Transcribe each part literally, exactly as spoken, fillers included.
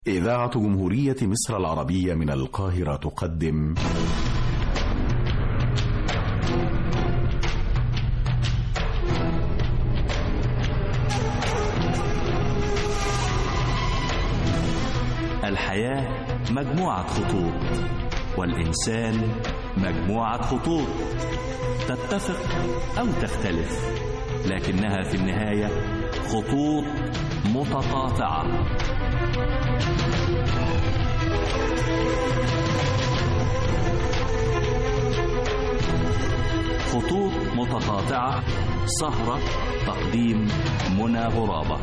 إذاعة جمهورية مصر العربية من القاهرة تقدم الحياة مجموعة خطوط، والإنسان مجموعة خطوط تتفق أو تختلف، لكنها في النهاية خطوط متقاطعة. خطوط متقاطعة، سهرة تقديم منى غرابة.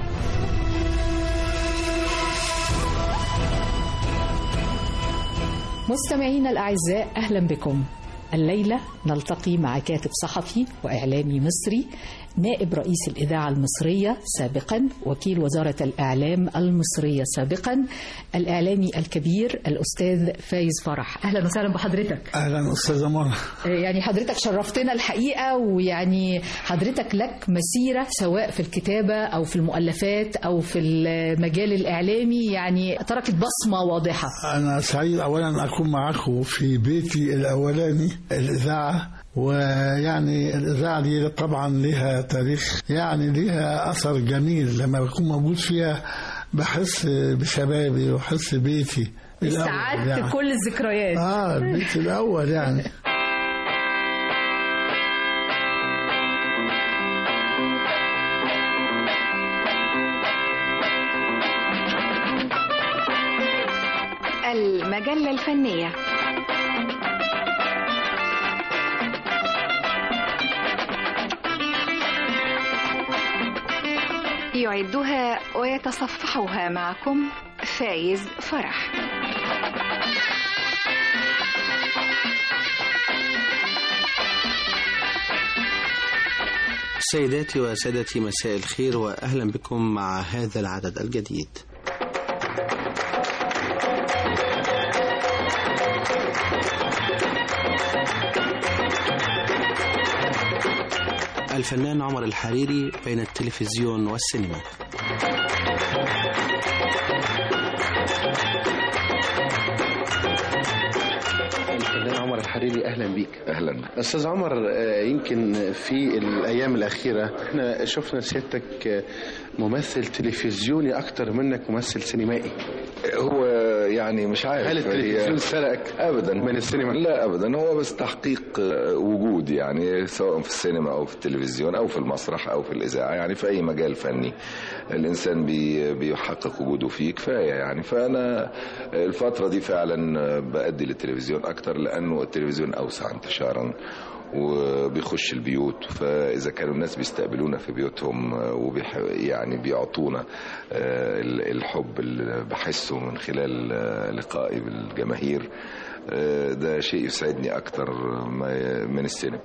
مستمعينا الأعزاء، أهلا بكم. الليلة نلتقي مع كاتب صحفي وإعلامي مصري، نائب رئيس الإذاعة المصرية سابقا، وكيل وزارة الإعلام المصرية سابقا، الإعلامي الكبير الأستاذ فايز فرح. أهلا وسهلا بحضرتك. أهلا أستاذة منى. يعني حضرتك شرفتنا الحقيقة، ويعني حضرتك لك مسيرة سواء في الكتابة أو في المؤلفات أو في المجال الإعلامي، يعني تركت بصمة واضحة. أنا سعيد أولا أكون معكم في بيتي الأولاني الإذاعة، ويعني الإذاعة دي طبعا لها تاريخ، يعني لها أثر جميل. لما بكون موجود فيها بحس بشبابي وحس بيتي استعدت يعني. كل الذكريات. آه البيت الأول يعني. المجلة الفنية. يعدها ويتصفحها معكم فايز فرح. سيداتي وسادتي، مساء الخير وأهلا بكم مع هذا العدد الجديد. الفنان عمر الحريري بين التلفزيون والسينما. الفنان عمر الحريري، أهلا بيك. أهلا أستاذ عمر. يمكن في الأيام الأخيرة احنا شفنا سيادتك ممثل تلفزيوني أكتر منك ممثل سينمائي. هو يعني مش عارف هل التلفزيون سرقك ابدا من السينما؟ لا ابدا، هو بس تحقيق وجود، يعني سواء في السينما او في التلفزيون او في المسرح او في الاذاعه، يعني في اي مجال فني الانسان بي بيحقق وجوده فيه كفايه يعني. فانا الفتره دي فعلا بأدي للتلفزيون اكتر، لانه التلفزيون اوسع انتشارا وبيخش البيوت، فإذا كانوا الناس بيستقبلونا في بيوتهم وبيح يعني بيعطونا الحب اللي بحسه من خلال لقائي بالجماهير، ده شيء يسعدني أكتر من السينما.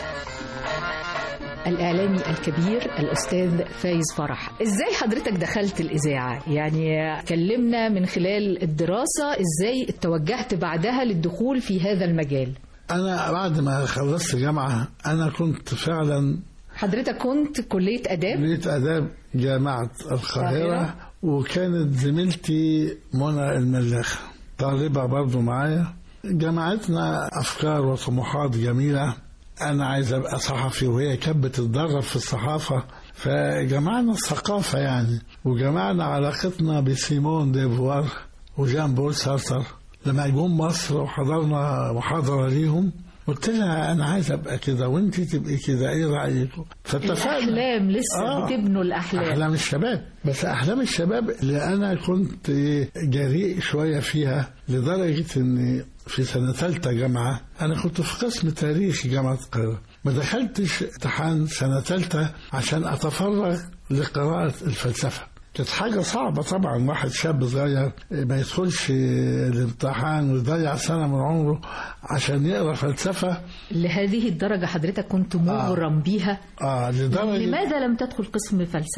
الإعلامي الكبير الأستاذ فايز فرح، إزاي حضرتك دخلت الإذاعة؟ يعني كلمنا من خلال الدراسة، إزاي توجهت بعدها للدخول في هذا المجال؟ أنا بعد ما خلصت جامعة أنا كنت فعلا. حضرتك كنت كلية آداب؟ كلية آداب جامعة القاهرة، وكانت زميلتي منى الملاخ طالبة برضو معايا. جمعتنا أفكار وطموحات جميلة. أنا عايز أبقى صحفي وهي كانت بتتدرب في الصحافة، فجمعنا الثقافة يعني، وجمعنا علاقتنا بسيمون ديفوار وجان بول سارتر. لما جم مصر وحضرنا محاضرة ليهم، قلت لها أنا عايز أبقى كده وأنت تبقي كده، إيه رأيكم؟ فاتفقنا. الأحلام لسه آه بتبنوا الأحلام. أحلام الشباب، بس أحلام الشباب اللي أنا كنت جريء شوية فيها، لدرجة إن في سنة ثالثة جامعة أنا كنت في قسم تاريخ جامعة القاهرة، ما دخلتش امتحان سنة ثالثة عشان أتفرغ لقراءة الفلسفة. كانت حاجة صعبة طبعا، واحد شاب صغير ما يدخلش الامتحان ويضيع سنة من عمره عشان يقرأ فلسفة. لهذه الدرجة حضرتك كنت مغرم آه. بيها؟ آه لدرجة. لماذا لم تدخل قسم فلسفة؟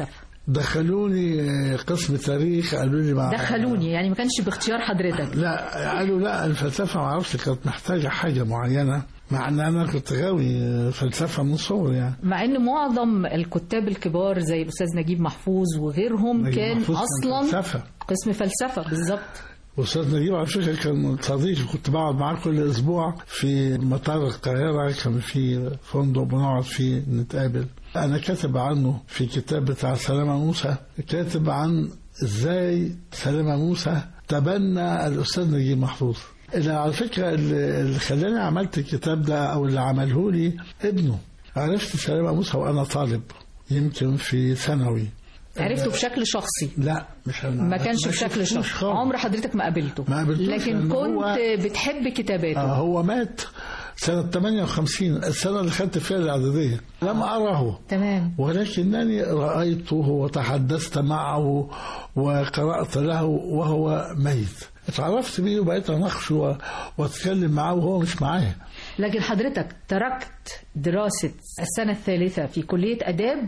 دخلوني قسم تاريخ، قالوا لي مع دخلوني يعني ما كانش باختيار حضرتك؟ لا، قالوا لا الفلسفة ما اعرفش كانت محتاجة حاجة معينة، مع ان انا كنت غاوي فلسفة من صغري يعني. مع ان معظم الكتاب الكبار زي الاستاذ نجيب محفوظ وغيرهم نجيب كان محفوظ اصلا فلسفة. قسم فلسفة بالظبط. أستاذ نجيب على فكرة كان صديقي، كنت بقعد معاه كل أسبوع في مطار القاهرة، كان في فندق بنقعد فيه نتقابل. أنا كاتب عنه في كتاب بتاع سلامة موسى، كاتب عن إزاي سلامة موسى تبنى الأستاذ نجيب محفوظ. اللي على فكرة اللي خلاني عملت الكتاب ده أو اللي عمله لي ابنه. عرفت سلامة موسى وأنا طالب يمكن في ثانوي. عرفته بشكل شخصي؟ لا مش أنا، ما كانش بشكل شخصي. عمر حضرتك ما قابلته؟ ما قابلتوش، لكن كنت بتحب كتاباته. آه هو مات سنة ثمانية وخمسين، السنة اللي خدت فيها الإعدادية. لم أره تمام، ولكنني رأيته وتحدثت معه وقرأت له وهو ميت. اتعرفت بيه وبقيت أناقشه وأتكلم معه وهو مش معايا. لكن حضرتك تركت دراسة السنة الثالثة في كلية أداب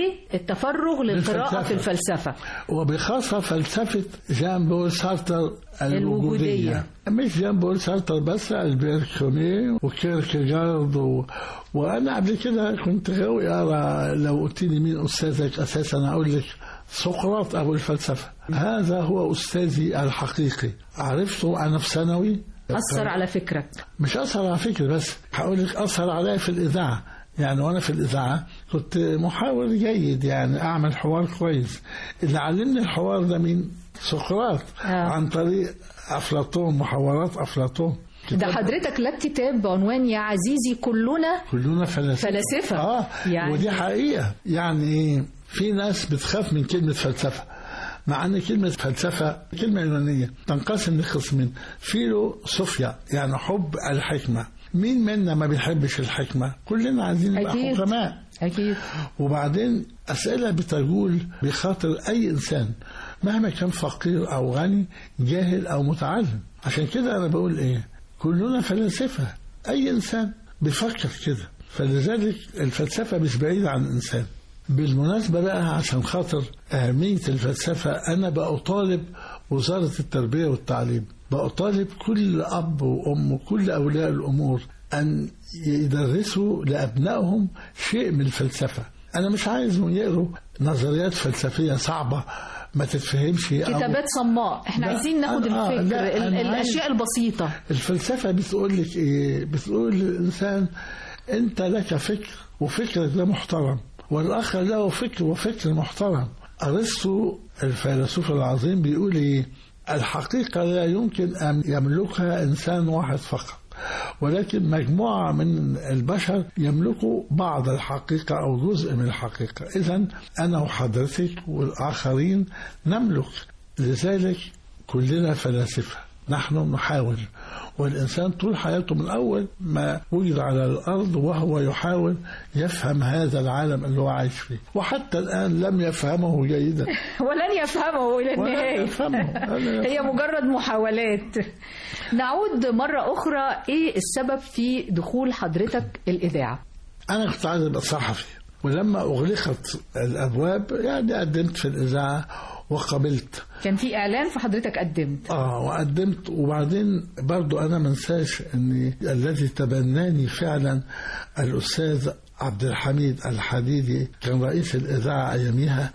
للتفرغ للقراءة في الفلسفة، وبخاصة فلسفة جان بول سارتر الوجودية. مش جان بول سارتر بس، البير كامي وكيركيغارد و... وأنا قبل كده كنت غاوي أقرأ. لو قلت لي مين أستاذك أساسا أقول لك سقراط أبو الفلسفة. هذا هو أستاذي الحقيقي، عرفته أنا في ثانوي. أثر على فكرك؟ مش أثر على فكري بس، هقول لك أثر عليا في الإذاعة. يعني وأنا في الإذاعة كنت محاور جيد، يعني أعمل حوار كويس. اللي علمني الحوار ده مين؟ سقراط. آه. عن طريق أفلاطون، محاورات أفلاطون. ده حضرتك لك كتاب بعنوان يا عزيزي كلنا كلنا فلاسفة. فلاسفة. آه يعني. ودي حقيقة. يعني في ناس بتخاف من كلمة فلسفة، مع أن كلمة فلسفة كلمة يونانية تنقسم لقسمين: فيلو صوفيا يعني حب الحكمة. مين منا ما بيحبش الحكمة؟ كلنا عايزين نبقى حكماء. أكيد. وبعدين أسئلة بتجول بخاطر أي إنسان مهما كان فقير أو غني، جاهل أو متعلم. عشان كده أنا بقول إيه؟ كلنا فلاسفة. أي إنسان بيفكر كده. فلذلك الفلسفة مش بعيدة عن الإنسان. بالمناسبة بقى، عشان خاطر أهمية الفلسفة، أنا بأطالب وزارة التربية والتعليم، بأطالب كل أب وأم وكل أولياء الأمور أن يدرسوا لأبنائهم شيء من الفلسفة. أنا مش عايزهم يقروا نظريات فلسفية صعبة ما تتفهمش، كتابات صماء. احنا عايزين ناخد آه الفكر، آه الأشياء البسيطة. الفلسفة بتقول لك إيه؟ بتقول للإنسان أنت لك فكر وفكرك ده محترم، والآخر له فكر وفكر محترم. أرسطو الفيلسوف العظيم بيقول إيه؟ الحقيقة لا يمكن أن يملكها إنسان واحد فقط، ولكن مجموعة من البشر يملكوا بعض الحقيقة أو جزء من الحقيقة. إذن أنا وحضرتك والآخرين نملك. لذلك كلنا فلاسفة، نحن نحاول. والإنسان طول حياته من أول ما وجد على الأرض وهو يحاول يفهم هذا العالم اللي هو عايش فيه، وحتى الآن لم يفهمه جيدا ولن يفهمه إلى النهاية. يفهمه. هي مجرد محاولات. نعود مرة أخرى، إيه السبب في دخول حضرتك الإذاعة؟ أنا كنت عايز أبقى صحفي، ولما أغلقت الأبواب يعني قدمت في الإذاعة وقبلت. كان في إعلان فحضرتك قدمت؟ آه وقدمت. وبعدين برضو أنا منساش أن الذي تبناني فعلا الأستاذ عبد الحميد الحديدي، كان رئيس الإذاعة أياميها،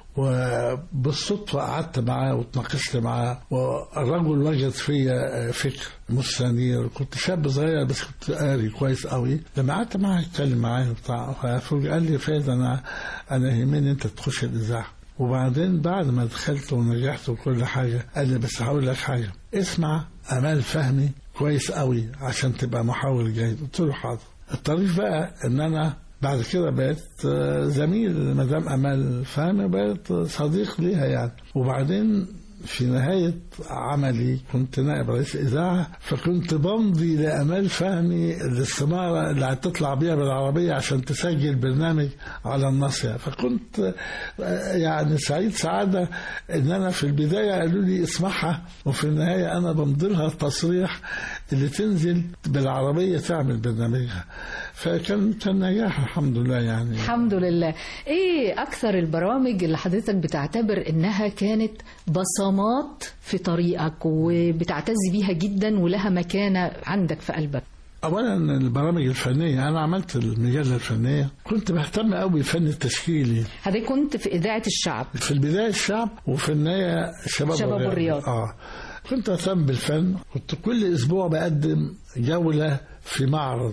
وبالصدفة قعدت معاه وتناقشت معاه، والرجل وجد فيا فكر مستنير. كنت شاب صغير بس كنت قاري كويس قوي. لما قعدت معاه اتكلم معاه بتاع، قال لي فايد أنا أنا يهمني أنت تخش الإذاعة. وبعدين بعد ما دخلت ونجحت وكل حاجة قال لي بس هقول لك حاجة، اسمع آمال فهمي كويس قوي عشان تبقى محاور جيد. قلت له حاضر. الطريف بقى ان انا بعد كده بقيت زميل مدام آمال فهمي، بقيت صديق ليها يعني. وبعدين في نهاية عملي كنت نائب رئيس إذاعة، فكنت بمضي لآمال فهمي الاستمارة اللي هتطلع بيها بالعربية عشان تسجل برنامج على الناصية. فكنت يعني سعيد سعادة إن أنا في البداية قالوا لي اسمعها، وفي النهاية أنا بمضي لها التصريح اللي تنزل بالعربية تعمل برنامجها. فكان كان نجاح الحمد لله يعني. الحمد لله. ايه اكثر البرامج اللي حضرتك بتعتبر انها كانت بصمات في طريقك وبتعتز بيها جدا ولها مكانة عندك في قلبك؟ اولا البرامج الفنيه، انا عملت المجله الفنيه، كنت بهتم قوي بالفن التشكيلي. حضرتك كنت في اذاعه الشعب، في البدايه الشعب وفي النهايه شباب, شباب الرياض. الرياض. اه كنت اهتم بالفن، كنت كل اسبوع بقدم جوله في معرض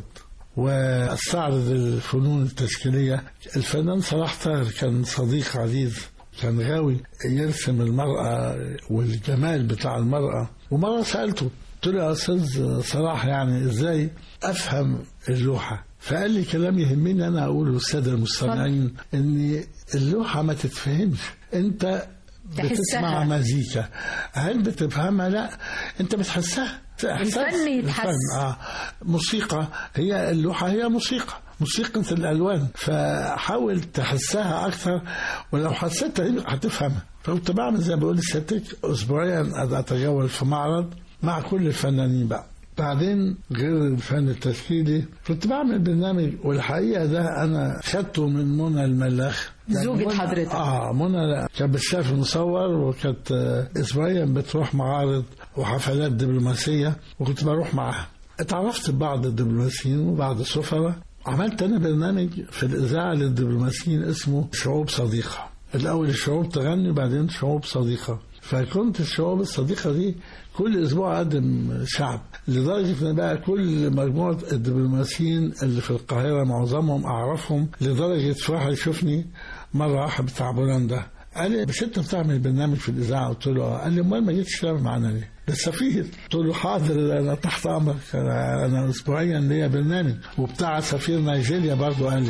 واستعرض الفنون التشكيليه. الفنان صلاح طاهر كان صديق عزيز، كان غاوي يرسم المراه والجمال بتاع المراه. ومره سالته قلت له يا استاذ صلاح يعني ازاي افهم اللوحه؟ فقال لي كلام يهمني انا اقوله للساده المستمعين، ان اللوحه ما تتفهمش، انت بتسمع مزيكا، هل بتفهمها؟ لا، انت بتحسها. الفن يتحس. اه موسيقى، هي اللوحه هي موسيقى، موسيقى الالوان، فحاول تحسها اكثر، ولو حسيتها هتفهمها. فكنت بعمل زي ما بقول لسيادتك اسبوعيا اتجول في معرض مع كل الفنانين. بقى بعدين غير الفن التشكيلي كنت بعمل برنامج، والحقيقه ده انا خدته من منى الملاخ زوجة حضرتك. اه منى كانت بتشتغل مصور، وكانت اسبوعيا بتروح معارض وحفلات دبلوماسيه، وكنت بروح معاها. اتعرفت ببعض الدبلوماسيين وبعض السفراء. عملت انا برنامج في الاذاعه للدبلوماسيين اسمه شعوب صديقه. الاول الشعوب تغني وبعدين شعوب صديقه. فكنت الشعوب الصديقه دي كل اسبوع اقدم شعب، لدرجه ان بقى كل مجموعه الدبلوماسيين اللي في القاهره معظمهم اعرفهم، لدرجه في واحد يشوفني مره واحد بتاع بولندا قال لي مش انت بتعمل برنامج في الاذاعه؟ قلت له. قال لي امال ما جيتش تعمل معانا ليه؟ السفير. قلت له حاضر انا تحت امرك، انا, أنا اسبوعيا ليا برنامج. وبتاع سفير نيجيريا برضه قال لي.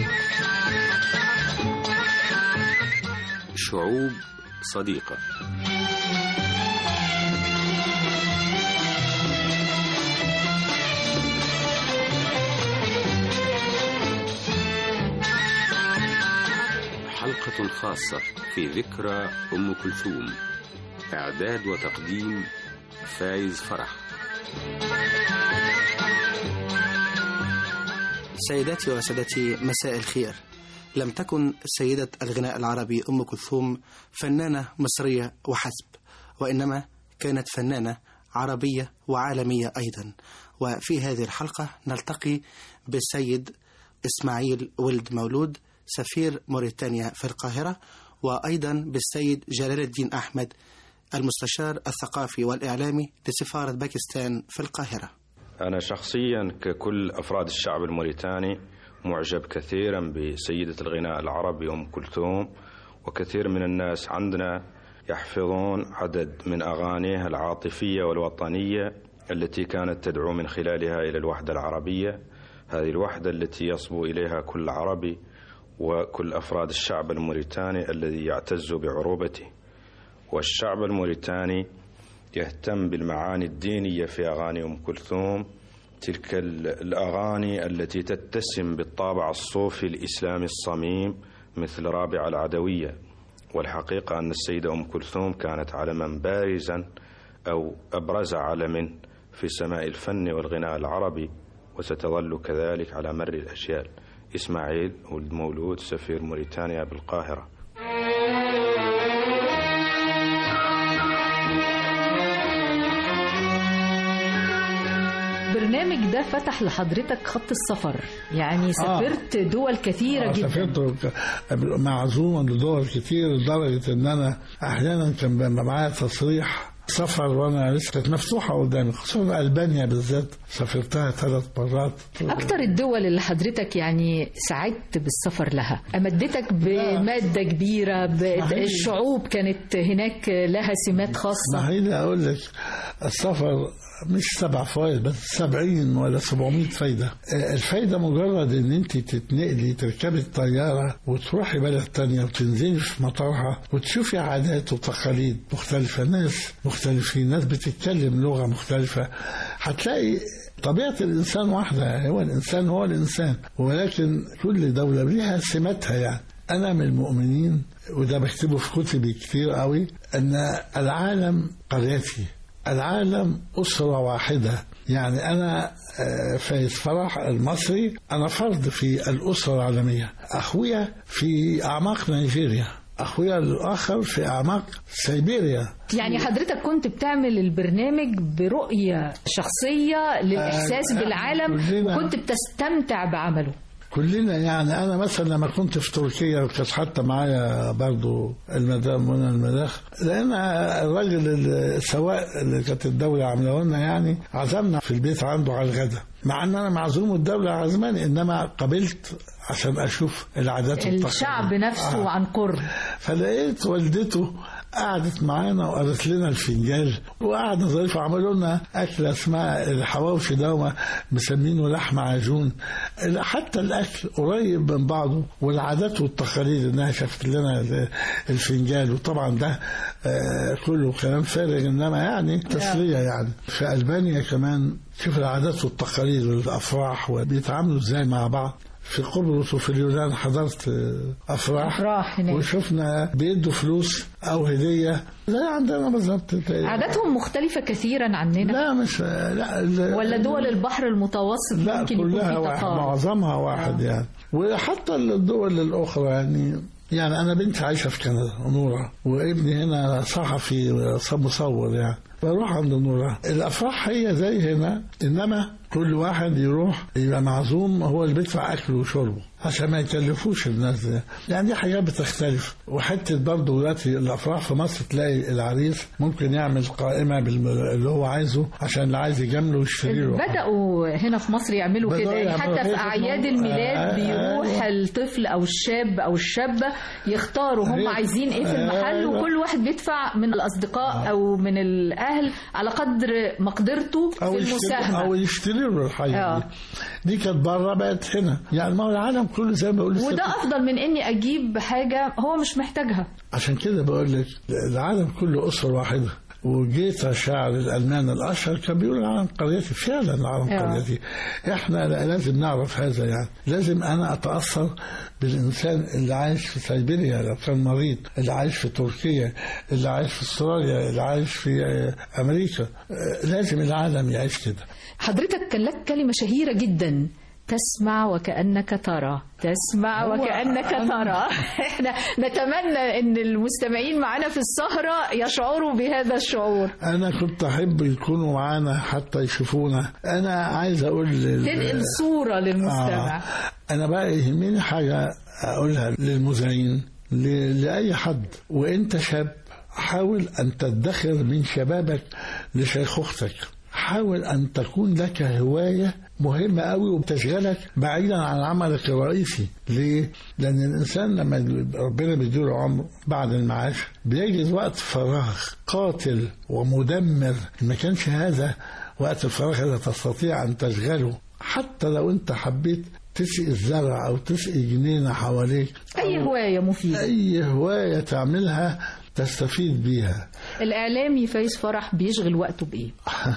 شعوب صديقه. حلقة خاصة في ذكرى أم كلثوم. إعداد وتقديم فايز فرح. سيداتي وسادتي مساء الخير. لم تكن سيدة الغناء العربي أم كلثوم فنانة مصرية وحسب، وإنما كانت فنانة عربية وعالمية أيضا. وفي هذه الحلقة نلتقي بالسيد إسماعيل ولد مولود سفير موريتانيا في القاهرة، وأيضا بالسيد جلال الدين أحمد المستشار الثقافي والإعلامي لسفارة باكستان في القاهرة. أنا شخصيا ككل أفراد الشعب الموريتاني معجب كثيرا بسيدة الغناء العربي أم كلثوم، وكثير من الناس عندنا يحفظون عدد من أغانيها العاطفية والوطنية التي كانت تدعو من خلالها إلى الوحدة العربية، هذه الوحدة التي يصبو إليها كل عربي وكل أفراد الشعب الموريتاني الذي يعتز بعروبته. والشعب الموريتاني يهتم بالمعاني الدينية في أغاني أم كلثوم، تلك الأغاني التي تتسم بالطابع الصوفي الإسلامي الصميم مثل رابعة العدوية. والحقيقة أن السيدة أم كلثوم كانت علما بارزا أو أبرز علم في سماء الفن والغناء العربي، وستظل كذلك على مر الأجيال. إسماعيل ولد مولود سفير موريتانيا بالقاهرة. البرنامج ده فتح لحضرتك خط السفر، يعني سافرت آه. دول كثيرة آه جدا. سافرت معزوما لدول كثير، لدرجة ان انا احيانا كان معايا تصريح سفر وانا لسه كانت مفتوحه قدامي، خصوصا البانيا بالذات سافرتها ثلاث مرات. اكتر الدول اللي حضرتك يعني سعدت بالسفر لها امدتك بماده كبيره، الشعوب كانت هناك لها سمات خاصه. اسمحيلي اقول لك السفر مش سبع فوائد بس سبعين ولا سبعمية فايدة. الفايدة مجرد ان انت تتنقلي تركبي الطيارة وتروحي بلد تانية وتنزلي في مطارها وتشوفي عادات وتقاليد مختلفة، ناس مختلفين، ناس بتتكلم لغة مختلفة. هتلاقي طبيعة الإنسان واحدة، هو الإنسان هو الإنسان، ولكن كل دولة لها سماتها. يعني أنا من المؤمنين، وده بكتبه في كتبي كتير قوي، أن العالم قريتي، العالم أسرة واحدة. يعني أنا فايز فرح المصري، أنا فرد في الأسرة العالمية. أخويا في أعماق نيجيريا، أخويا الآخر في أعماق سيبيريا. يعني حضرتك كنت بتعمل البرنامج برؤية شخصية للإحساس آه بالعالم، وكنت بتستمتع بعمله. كلنا يعني. أنا مثلا لما كنت في تركيا وكانت حتى معايا برضو المدام منى الملاخ، لأن الراجل السواق اللي كانت الدولة عامله لنا يعني عزمنا في البيت عنده على الغداء، مع أن أنا معزوم والدولة عزماني، إنما قبلت عشان أشوف العادات والتقاليد الشعب نفسه آه. عن قرب. فلقيت والدته قعدت معانا وقالت لنا الفنجال، وقعدنا ظريف وعملوا لنا أكلة اسمها الحواوشي ده مسمينه لحم عجون. حتى الأكل قريب من بعضه والعادات والتقاليد، إنها شافت لنا الفنجال. وطبعا ده كله كلام فارغ، إنما يعني تسلية. يعني في ألبانيا كمان شوف العادات والتقاليد والأفراح وبيتعاملوا إزاي مع بعض. في قبرص وفي اليونان حضرت أفراح, أفراح وشفنا بيدوا فلوس أو هدية زي عندنا بالظبط. عاداتهم مختلفة كثيرا عننا. لا مش لا ولا دول البحر المتوسط لا ممكن كلها يكون في واحد، معظمها واحد. آه. يعني وحتى الدول الأخرى يعني يعني أنا بنتي عايشة في كندا نورة، وابني هنا صحفي مصور، يعني بروح عند نورة. الأفراح هي زي هنا، إنما كل واحد يروح يبقى معزوم، هو اللي بيدفع أكله وشربه عشان ما يكلفوش الناس ده. يعني دي حاجات بتختلف. وحتى برضه دلوقتي الأفراح في مصر تلاقي العريس ممكن يعمل قائمة باللي هو عايزه عشان اللي عايز يجامله ويشتري له. بدأوا هنا في مصر يعملوا كده، يعني حتى في أعياد الميلاد آه بيروح آه الطفل أو الشاب أو الشابة يختاروا هم عايزين إيه في المحل، آه وكل واحد بيدفع من الأصدقاء آه أو من الأهل على قدر مقدرته في المساهمة أو يشتري له الحاجة آه. دي دي كانت بره بقت هنا. يعني ما هو العالم كله زي ما بقول، وده أفضل من إني أجيب حاجة هو مش محتاجها. عشان كده بقول لك العالم كله أسرة واحدة. وجيت شاعر الألمان الأشهر كان بيقول العالم قريتي، فعلا العالم قريتي. احنا لازم نعرف هذا. يعني لازم أنا أتأثر بالإنسان اللي عايش في سيبيريا لو كان مريض، اللي عايش في تركيا، اللي عايش في استراليا، اللي عايش في أمريكا. لازم العالم يعيش كده. حضرتك كان لك كلمة شهيرة جدا، تسمع وكأنك ترى، تسمع وكأنك ترى. احنا نتمنى ان المستمعين معنا في السهرة يشعروا بهذا الشعور. انا كنت احب يكونوا معنا حتى يشوفونا. انا عايز اقول لل... تنقل صورة للمستمع. آه. انا بقى يهمني حاجة اقولها للمذيعين، ل... لأي حد. وانت شاب حاول ان تدخر من شبابك لشيخوختك. حاول أن تكون لك هواية مهمة قوي وبتشغلك بعيدا عن عملك الرئيسي. ليه؟ لأن الإنسان لما ربنا بيديله عمر بعد المعاش بيجد وقت فراغ قاتل ومدمر. ما كانش هذا وقت الفراغ اللي تستطيع أن تشغله. حتى لو أنت حبيت تسقي الزرع أو تسقي جنينة حواليك، أي هواية مفيدة، أي هواية تعملها تستفيد بيها. الإعلامي فايز فرح بيشغل وقته بإيه؟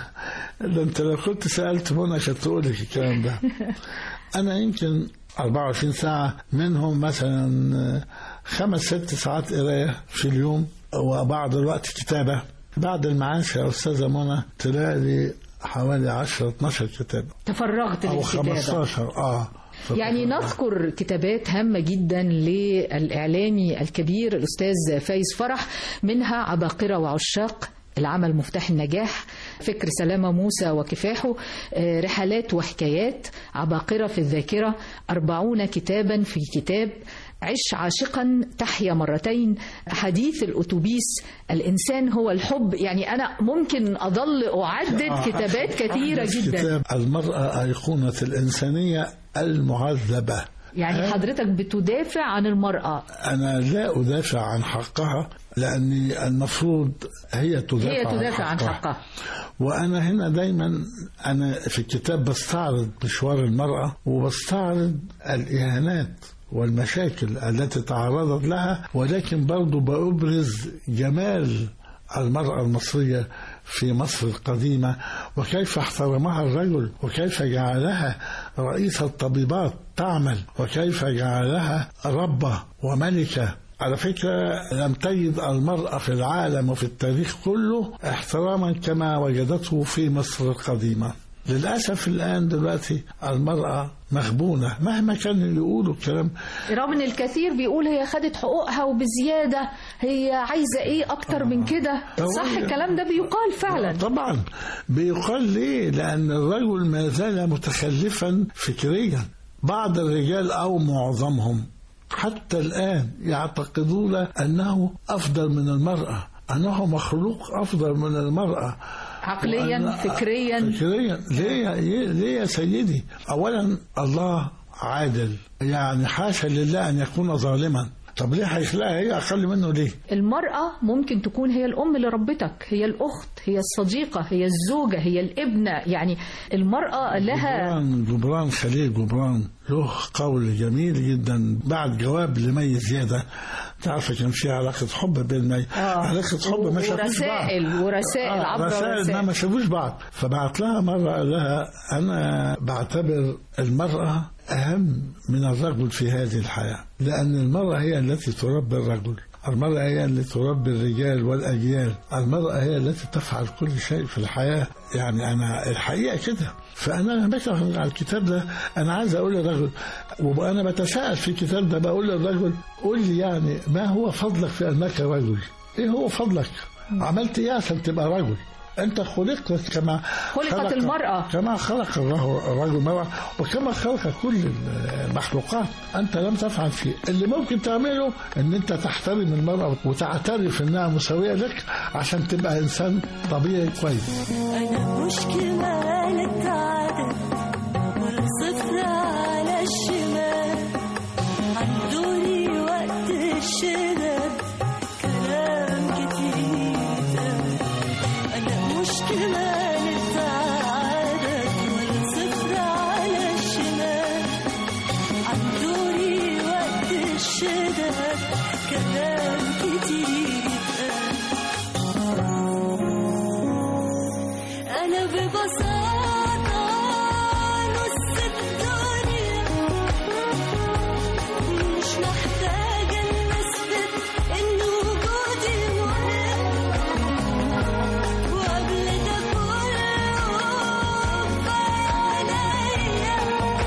ده أنت لو كنت سألت منى كانت تقول لك الكلام ده. أنا يمكن أربعة وعشرين ساعة منهم مثلا خمس ست ساعات قراية في اليوم، وبعض الوقت كتابة. بعد المعاش يا أستاذة منى تلاقي لي حوالي عشرة اتناشر كتاب تفرغت للكتابة، أو خمستاشر. آه يعني نذكر كتابات هامة جدا للإعلامي الكبير الأستاذ فايز فرح، منها عباقرة وعشاق، العمل مفتاح النجاح، فكر سلامة موسى وكفاحه، رحلات وحكايات، عباقرة في الذاكرة، أربعون كتابا في كتاب، عش عاشقا، تحيا مرتين، حديث الأتوبيس، الإنسان هو الحب. يعني أنا ممكن أضل أعدد كتابات كثيرة جدا. كتاب المرأة أيقونة الإنسانية المعذبة. يعني حضرتك بتدافع عن المرأة. أنا لا أدافع عن حقها، لأني المفروض هي تدافع, هي تدافع عن, حقها. عن حقها. وأنا هنا دايما أنا في الكتاب بستعرض مشوار المرأة، وبستعرض الإهانات والمشاكل التي تعرضت لها، ولكن برضو بأبرز جمال المرأة المصرية في مصر القديمة، وكيف احترمها الرجل، وكيف جعلها رئيسة طبيبات تعمل، وكيف جعلها ربة وملكة. على فكرة لم تجد المرأة في العالم وفي التاريخ كله احتراما كما وجدته في مصر القديمة. للأسف الآن دلوقتي المرأة مغبونة مهما كانوا يقولوا الكلام، رغم ان الكثير بيقول هي خدت حقوقها وبزيادة، هي عايزة ايه اكتر من كده. صح الكلام ده بيقال فعلا؟ طبعا بيقال. ليه؟ لأن الرجل ما زال متخلفا فكريا. بعض الرجال أو معظمهم حتى الآن يعتقدون أنه أفضل من المرأة، أنه مخلوق أفضل من المرأة عقليا فكريا. فكريا ليه ليه يا سيدي؟ أولا الله عادل، يعني حاشا لله أن يكون ظالما. طب ليه هيخلقها هي أقل منه ليه؟ المرأة ممكن تكون هي الأم اللي ربتك، هي الأخت، هي الصديقة، هي الزوجة، هي الابنة. يعني المرأة لها جبران, جبران خليل جبران له قول جميل جدا بعد جواب لمي زيادة. تعرف كان في علاقة حب بين مي، آه. علاقة حب ما شافوش بعض، ورسائل ورسائل آه. عبر رسائل ما شافوش بعض. فبعت لها مرة قال لها أنا بعتبر المرأة أهم من الرجل في هذه الحياة، لأن المرأة هي التي تربي الرجل، المرأة هي التي تربي الرجال والأجيال، المرأة هي التي تفعل كل شيء في الحياة. يعني أنا الحقيقة كده. فأنا لما بكتب على الكتاب ده أنا عايز أقول للرجل، وأنا بتساءل في الكتاب ده بقول للرجل قول لي يعني ما هو فضلك في أنك رجل؟ إيه هو فضلك؟ عملت إيه عشان تبقى رجل؟ أنت خلقت كما خلقت المرأة، كما خلق الله الرجل المرأة، وكما خلق كل المخلوقات. أنت لم تفعل شيء. اللي ممكن تعمله أن أنت تحترم المرأة وتعترف أنها مساوية لك عشان تبقى إنسان طبيعي كويس. أنا مش كمال عدد ولا صفر على الشمال، عندوني وقت الشدد كلام كتير. أنا مش كمال السعادة ولا صفر على الشمال، عندوني وقت الشدد كلام كتير. أنا ببساطة نص الدنيا، مش محتاجة نثبت إن وجودي مهم، وقبل ده كله كفاية عليا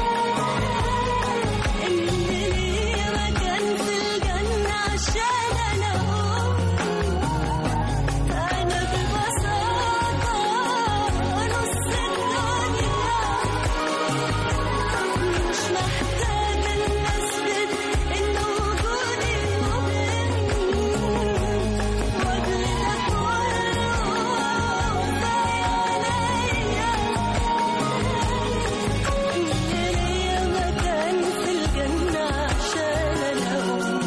إن ليا مكان في الجنة عشان أنا أقوم. أنا ببساطة نص الدنيا، مش محتاجة نثبت إن وجودي مهم، وقبل ده كله كفاية عليا إن ليا مكان في الجنة عشان أنا أقوم.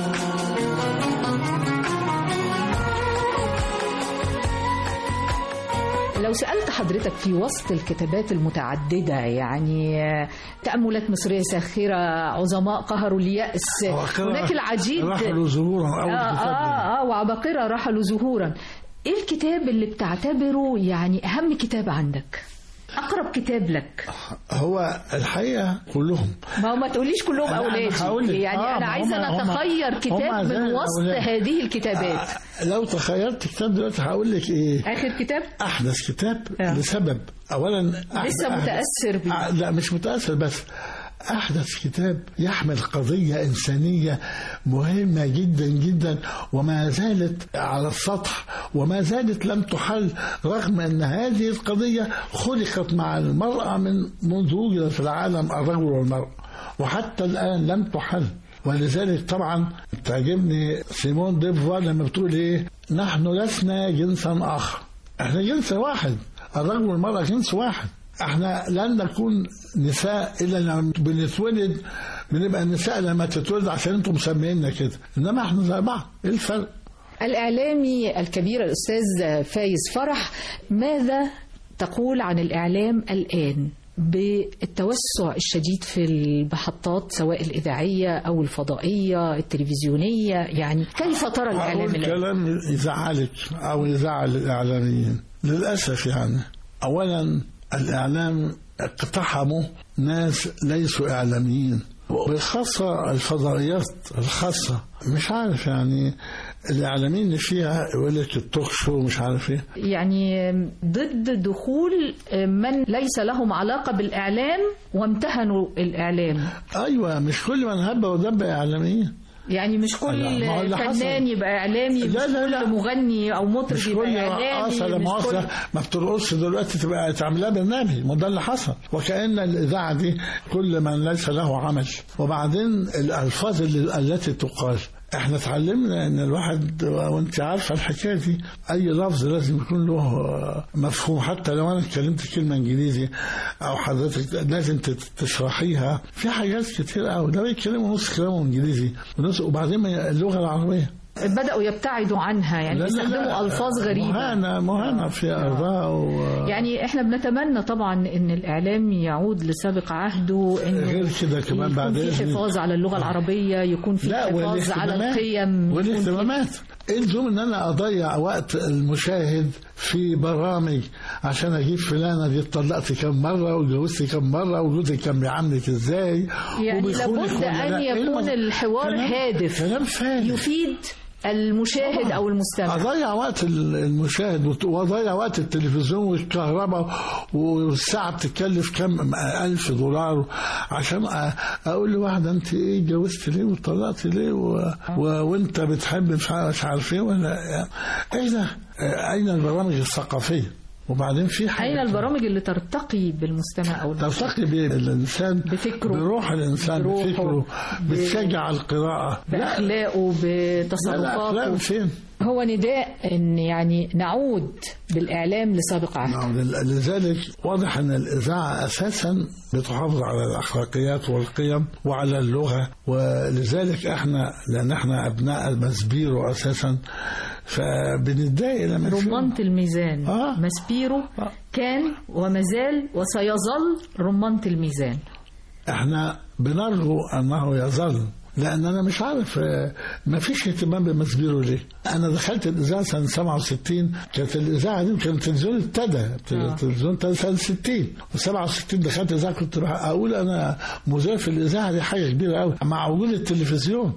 لو سألت حضرتك في وسط الكتابات المتعددة، يعني تأملات مصرية ساخرة، عظماء قهروا اليأس، هناك العديد رحلوا ظهورا أول آه كتاب آه آه وعباقرة رحلوا ظهورا. إيه الكتاب اللي بتعتبره يعني أهم كتاب عندك؟ أقرب كتاب لك؟ هو الحقيقة كلهم. ما هو ما تقوليش كلهم أولادي، يعني آه أنا عايزة نتخير كتاب من وسط أولاد. هذه الكتابات. آه لو تخيرت كتاب دلوقتي هقول لك إيه؟ آخر كتاب؟ أحدث كتاب آه. لسبب أولا لسه متأثر بيه. آه لا مش متأثر بس، أحدث كتاب يحمل قضية إنسانية مهمة جدا جدا وما زالت على السطح وما زالت لم تحل، رغم أن هذه القضية خلقت مع المرأة من منذ وجد في العالم الرجل والمرأة، وحتى الآن لم تحل. ولذلك طبعا تعجبني سيمون دي بوفوار لما بتقول إيه؟ نحن لسنا جنسا آخر، احنا جنس واحد، الرجل والمرأة جنس واحد. احنا لن نكون نساء الا لما بنتولد بنبقى نساء لما تتولد عشان انتم مسميننا كده، انما احنا زي بعض. ايه الفرق؟ الاعلامي الكبير الاستاذ فايز فرح، ماذا تقول عن الاعلام الان بالتوسع الشديد في المحطات سواء الإذاعية أو الفضائية التلفزيونية؟ يعني كيف ترى الإعلام الآن؟ كلام يزعلك أو يزعل الإعلاميين للأسف. يعني أولا الإعلام اقتحموا ناس ليسوا إعلاميين بالخاصة الفضائيات الخاصة، مش عارف يعني الإعلاميين اللي فيها يقول لك التوك شو مش عارف إيه، يعني ضد دخول من ليس لهم علاقة بالإعلام وامتهنوا الإعلام. أيوة، مش كل من هب ودب إعلاميين، يعني مش كل فنان يبقى إعلامي، مش لا لا كل لا. مغني أو مطرب يبقى إعلامي، مش كل ما بترقصش دلوقتي تبقى تعملها برنامج، ما ده اللي حصل. وكأن الإذاعة دي كل من ليس له عمل. وبعدين الألفاظ اللي التي تقال، احنا اتعلمنا ان الواحد، وانت عارفه الحكايه دي، اي لفظ لازم يكون له مفهوم. حتى لو انا اتكلمت كلمه انجليزي او حضرتك لازم تشرحيها. في حاجات كتير قوي ده بيتكلموا نص كلامه انجليزي وبعدين اللغه العربيه بدأوا يبتعدوا عنها، يعني بيستخدموا ألفاظ غريبة مهانة مهانة في أرضها و... يعني إحنا بنتمنى طبعا إن الإعلام يعود لسابق عهده، إنه غير كده كمان بعد يكون في حفاظ على اللغة العربية، يكون في حفاظ على القيم والاهتمامات. إيه الزوم إن أنا أضيع وقت المشاهد في برامج عشان أجيب فلانة دي اتطلقت كم مرة وجوزت كم مرة وجوزك كان بيعاملك إزاي، يعني لابد أن يكون الحوار هادف يفيد المشاهد أو المستمع. أضيع وقت المشاهد وأضيع وقت التلفزيون والكهرباء والساعة بتتكلف كم ألف دولار عشان أقول لواحدة أنت إيه جوزت ليه وطلقت ليه و... و... وأنت بتحب مش عارف إيه ولا إيه ده؟ أين البرامج الثقافية؟ وبعدين في حاجة أين البرامج اللي ترتقي بالمستمع أو ترتقي بالإنسان بفكره، بروح الإنسان، بفكره، بتشجع القراءة، بأخلاقه، بتصرفاته. فين؟ هو نداء إن يعني نعود بالإعلام لسابق عهد. لذلك واضح أن الإذاعة أساسا بتحافظ على الأخلاقيات والقيم وعلى اللغة، ولذلك إحنا لأن إحنا أبناء المسبيرو أساسا فبنتضايق لما رمانة الميزان. آه. مسبيرو آه. كان ومازال وسيظل رمانة الميزان. احنا بنرجو انه يظل، لان انا مش عارف ما فيش اهتمام بمسبيرو ليه. انا دخلت الاذاعه سنه سبعة وستين، كانت الاذاعه دي كان تلفزيون ابتدى التلفزيون ابتدى سنه ستين، وسبعة وستين دخلت الاذاعه كنت اقول انا مذيع في الاذاعه دي حاجه كبيره قوي مع وجود التلفزيون.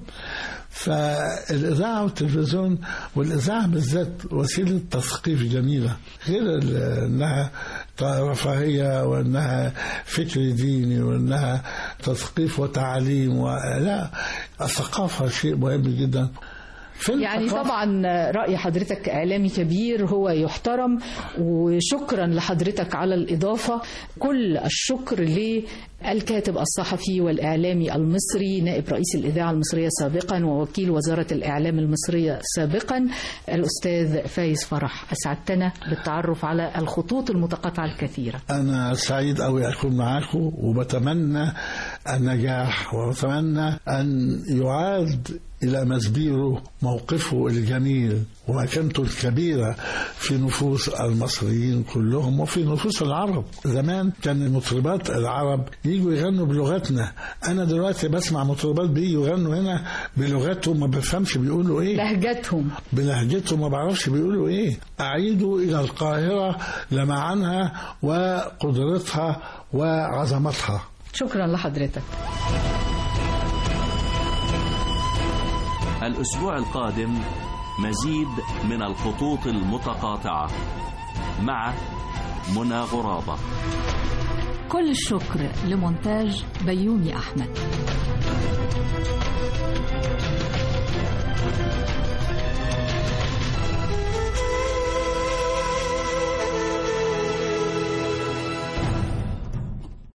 فالإذاعة والتلفزيون والإذاعة بالذات وسيلة تثقيف جميلة، غير أنها رفاهية وأنها فكر ديني وأنها تثقيف وتعليم، ولا الثقافة شيء مهم جدا. يعني طبعا رأي حضرتك إعلامي كبير هو يحترم، وشكرا لحضرتك على الإضافة. كل الشكر للكاتب الصحفي والإعلامي المصري نائب رئيس الإذاعة المصرية سابقا ووكيل وزارة الإعلام المصرية سابقا الأستاذ فايز فرح. أسعدتنا بالتعرف على الخطوط المتقاطعة الكثيرة. أنا سعيد أوي أكون معاكم، وبتمنى النجاح وبتمنى أن يعاد إلى مسبيرو موقفه الجميل ومكانته الكبيرة في نفوس المصريين كلهم وفي نفوس العرب. زمان كان المطربات العرب يجوا يغنوا بلغتنا، أنا دلوقتي بسمع مطربات بيجوا يغنوا هنا بلغتهم ما بفهمش بيقولوا إيه، لهجتهم بلهجتهم ما بعرفش بيقولوا إيه. أعيدوا إلى القاهرة لمعانها وقدرتها وعظمتها. شكرا لحضرتك. الأسبوع القادم مزيد من الخطوط المتقاطعة مع منى غرابة. كل الشكر لمونتاج بيومي أحمد.